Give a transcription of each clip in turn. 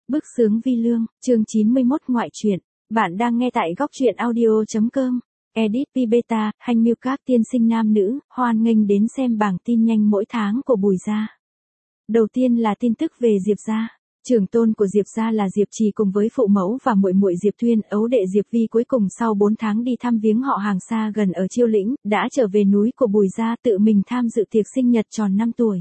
Bức xướng vi lương, chương 91 ngoại truyện. Bạn đang nghe tại góc truyện audio.com. Edit P Beta, Hành Miêu các tiên sinh nam nữ, hoan nghênh đến xem bảng tin nhanh mỗi tháng của Bùi gia. Đầu tiên là tin tức về Diệp gia. Trưởng tôn của Diệp gia là Diệp Trì cùng với phụ mẫu và muội muội Diệp Thuyên, ấu đệ Diệp Vi cuối cùng sau 4 tháng đi thăm viếng họ hàng xa gần ở Chiêu Lĩnh, đã trở về núi của Bùi gia tự mình tham dự tiệc sinh nhật tròn 5 tuổi.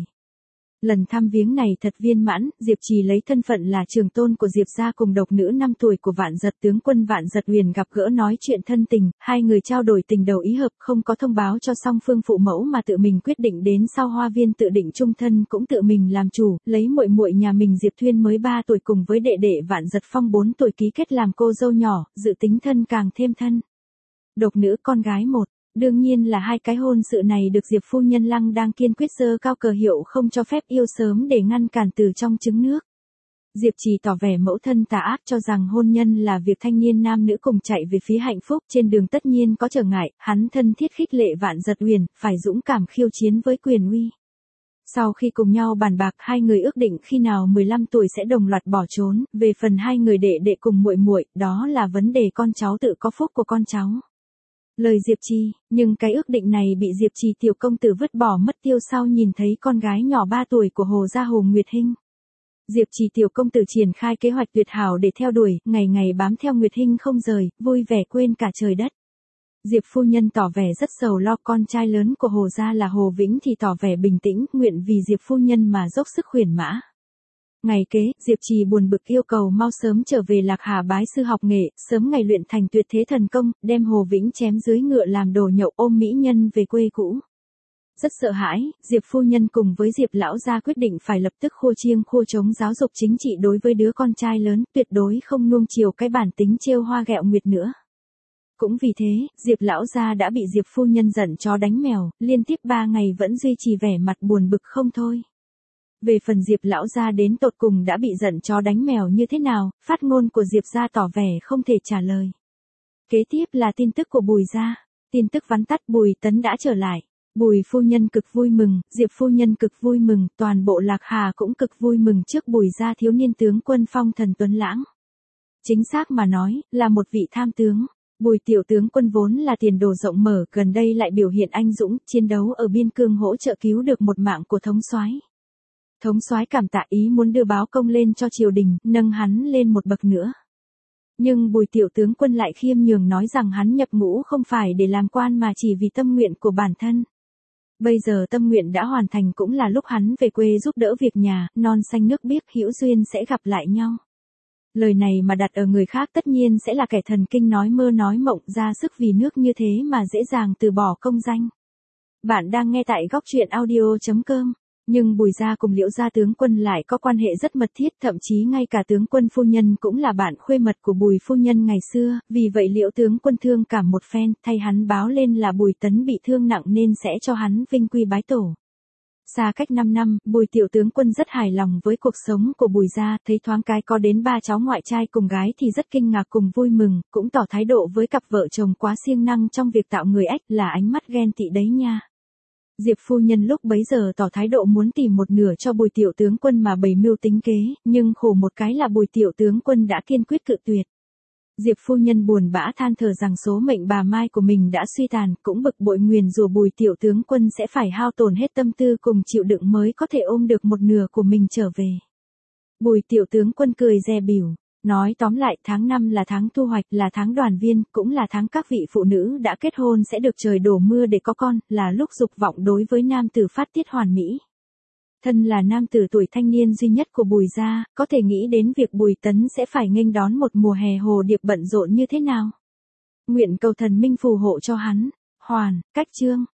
Lần thăm viếng này thật viên mãn, Diệp Trì lấy thân phận là trưởng tôn của Diệp gia cùng độc nữ 5 tuổi của Vạn Dật tướng quân Vạn Dật Huyền gặp gỡ nói chuyện thân tình, hai người trao đổi tình đầu ý hợp, không có thông báo cho song phương phụ mẫu mà tự mình quyết định đến sau Hoa Viên tự định chung thân, cũng tự mình làm chủ, lấy muội muội nhà mình Diệp Thuyên mới 3 tuổi cùng với đệ đệ Vạn Dật Phong 4 tuổi ký kết làm cô dâu nhỏ, dự tính thân càng thêm thân. Độc nữ con gái một. Đương nhiên là hai cái hôn sự này được Diệp phu nhân Lăng đang kiên quyết giơ cao cờ hiệu không cho phép yêu sớm để ngăn cản từ trong trứng nước. Diệp Trì tỏ vẻ mẫu thân tà ác cho rằng hôn nhân là việc thanh niên nam nữ cùng chạy về phía hạnh phúc, trên đường tất nhiên có trở ngại, hắn thân thiết khích lệ Vạn Dật Huyền phải dũng cảm khiêu chiến với quyền uy. Sau khi cùng nhau bàn bạc, hai người ước định khi nào 15 tuổi sẽ đồng loạt bỏ trốn, về phần hai người đệ đệ cùng muội muội, đó là vấn đề con cháu tự có phúc của con cháu. Lời Diệp Trì, nhưng cái ước định này bị Diệp Trì tiểu công tử vứt bỏ mất tiêu sau nhìn thấy con gái nhỏ 3 tuổi của Hồ gia Hồ Nguyệt Hinh. Diệp Trì tiểu công tử triển khai kế hoạch tuyệt hảo để theo đuổi, ngày ngày bám theo Nguyệt Hinh không rời, vui vẻ quên cả trời đất. Diệp phu nhân tỏ vẻ rất sầu lo, con trai lớn của Hồ gia là Hồ Vĩnh thì tỏ vẻ bình tĩnh, nguyện vì Diệp phu nhân mà dốc sức khuyển mã. Ngày kế, Diệp Trì buồn bực yêu cầu mau sớm trở về Lạc Hà bái sư học nghệ, sớm ngày luyện thành tuyệt thế thần công, đem Hồ Vĩnh chém dưới ngựa làm đồ nhậu, ôm mỹ nhân về quê cũ. Rất sợ hãi, Diệp phu nhân cùng với Diệp lão gia quyết định phải lập tức khua chiêng khua trống giáo dục chính trị đối với đứa con trai lớn, tuyệt đối không nuông chiều cái bản tính trêu hoa ghẹo nguyệt nữa. Cũng vì thế, Diệp lão gia đã bị Diệp phu nhân giận chó đánh mèo, liên tiếp 3 ngày vẫn duy trì vẻ mặt buồn bực không thôi. Về phần Diệp lão gia đến tột cùng đã bị giận chó đánh mèo như thế nào, phát ngôn của Diệp gia tỏ vẻ không thể trả lời. Kế tiếp là tin tức của Bùi gia. Tin tức vắn tắt, Bùi Tấn đã trở lại. Bùi phu nhân cực vui mừng, Diệp phu nhân cực vui mừng, toàn bộ Lạc Hà cũng cực vui mừng trước Bùi gia thiếu niên tướng quân phong thần tuấn lãng. Chính xác mà nói, là một vị tham tướng. Bùi tiểu tướng quân vốn là tiền đồ rộng mở, gần đây lại biểu hiện anh dũng, chiến đấu ở biên cương hỗ trợ cứu được một mạng của thống soái. Thống soái cảm tạ ý muốn đưa báo công lên cho triều đình, nâng hắn lên một bậc nữa. Nhưng Bùi tiểu tướng quân lại khiêm nhường nói rằng hắn nhập ngũ không phải để làm quan mà chỉ vì tâm nguyện của bản thân. Bây giờ tâm nguyện đã hoàn thành, cũng là lúc hắn về quê giúp đỡ việc nhà, non xanh nước biếc hữu duyên sẽ gặp lại nhau. Lời này mà đặt ở người khác tất nhiên sẽ là kẻ thần kinh nói mơ nói mộng, ra sức vì nước như thế mà dễ dàng từ bỏ công danh. Bạn đang nghe tại góc truyện audio.com. Nhưng Bùi gia cùng Liễu gia tướng quân lại có quan hệ rất mật thiết, thậm chí ngay cả tướng quân phu nhân cũng là bạn khuê mật của Bùi phu nhân ngày xưa, vì vậy Liễu tướng quân thương cảm một phen, thay hắn báo lên là Bùi Tấn bị thương nặng nên sẽ cho hắn vinh quy bái tổ. Xa cách 5 năm, Bùi tiểu tướng quân rất hài lòng với cuộc sống của Bùi gia, thấy thoáng cái có đến 3 cháu ngoại trai cùng gái thì rất kinh ngạc cùng vui mừng, cũng tỏ thái độ với cặp vợ chồng quá siêng năng trong việc tạo người ếch, là ánh mắt ghen tị đấy nha. Diệp phu nhân lúc bấy giờ tỏ thái độ muốn tìm một nửa cho Bùi tiểu tướng quân mà bày mưu tính kế, nhưng khổ một cái là Bùi tiểu tướng quân đã kiên quyết cự tuyệt. Diệp phu nhân buồn bã than thở rằng số mệnh bà Mai của mình đã suy tàn, cũng bực bội nguyền rủa Bùi tiểu tướng quân sẽ phải hao tổn hết tâm tư cùng chịu đựng mới có thể ôm được một nửa của mình trở về. Bùi tiểu tướng quân cười dè bỉu. Nói tóm lại, tháng 5 là tháng thu hoạch, là tháng đoàn viên, cũng là tháng các vị phụ nữ đã kết hôn sẽ được trời đổ mưa để có con, là lúc dục vọng đối với nam tử phát tiết hoàn mỹ. Thân là nam tử tuổi thanh niên duy nhất của Bùi gia, có thể nghĩ đến việc Bùi Tấn sẽ phải nghênh đón một mùa hè hồ điệp bận rộn như thế nào. Nguyện cầu thần minh phù hộ cho hắn. Hoàn, cách chương.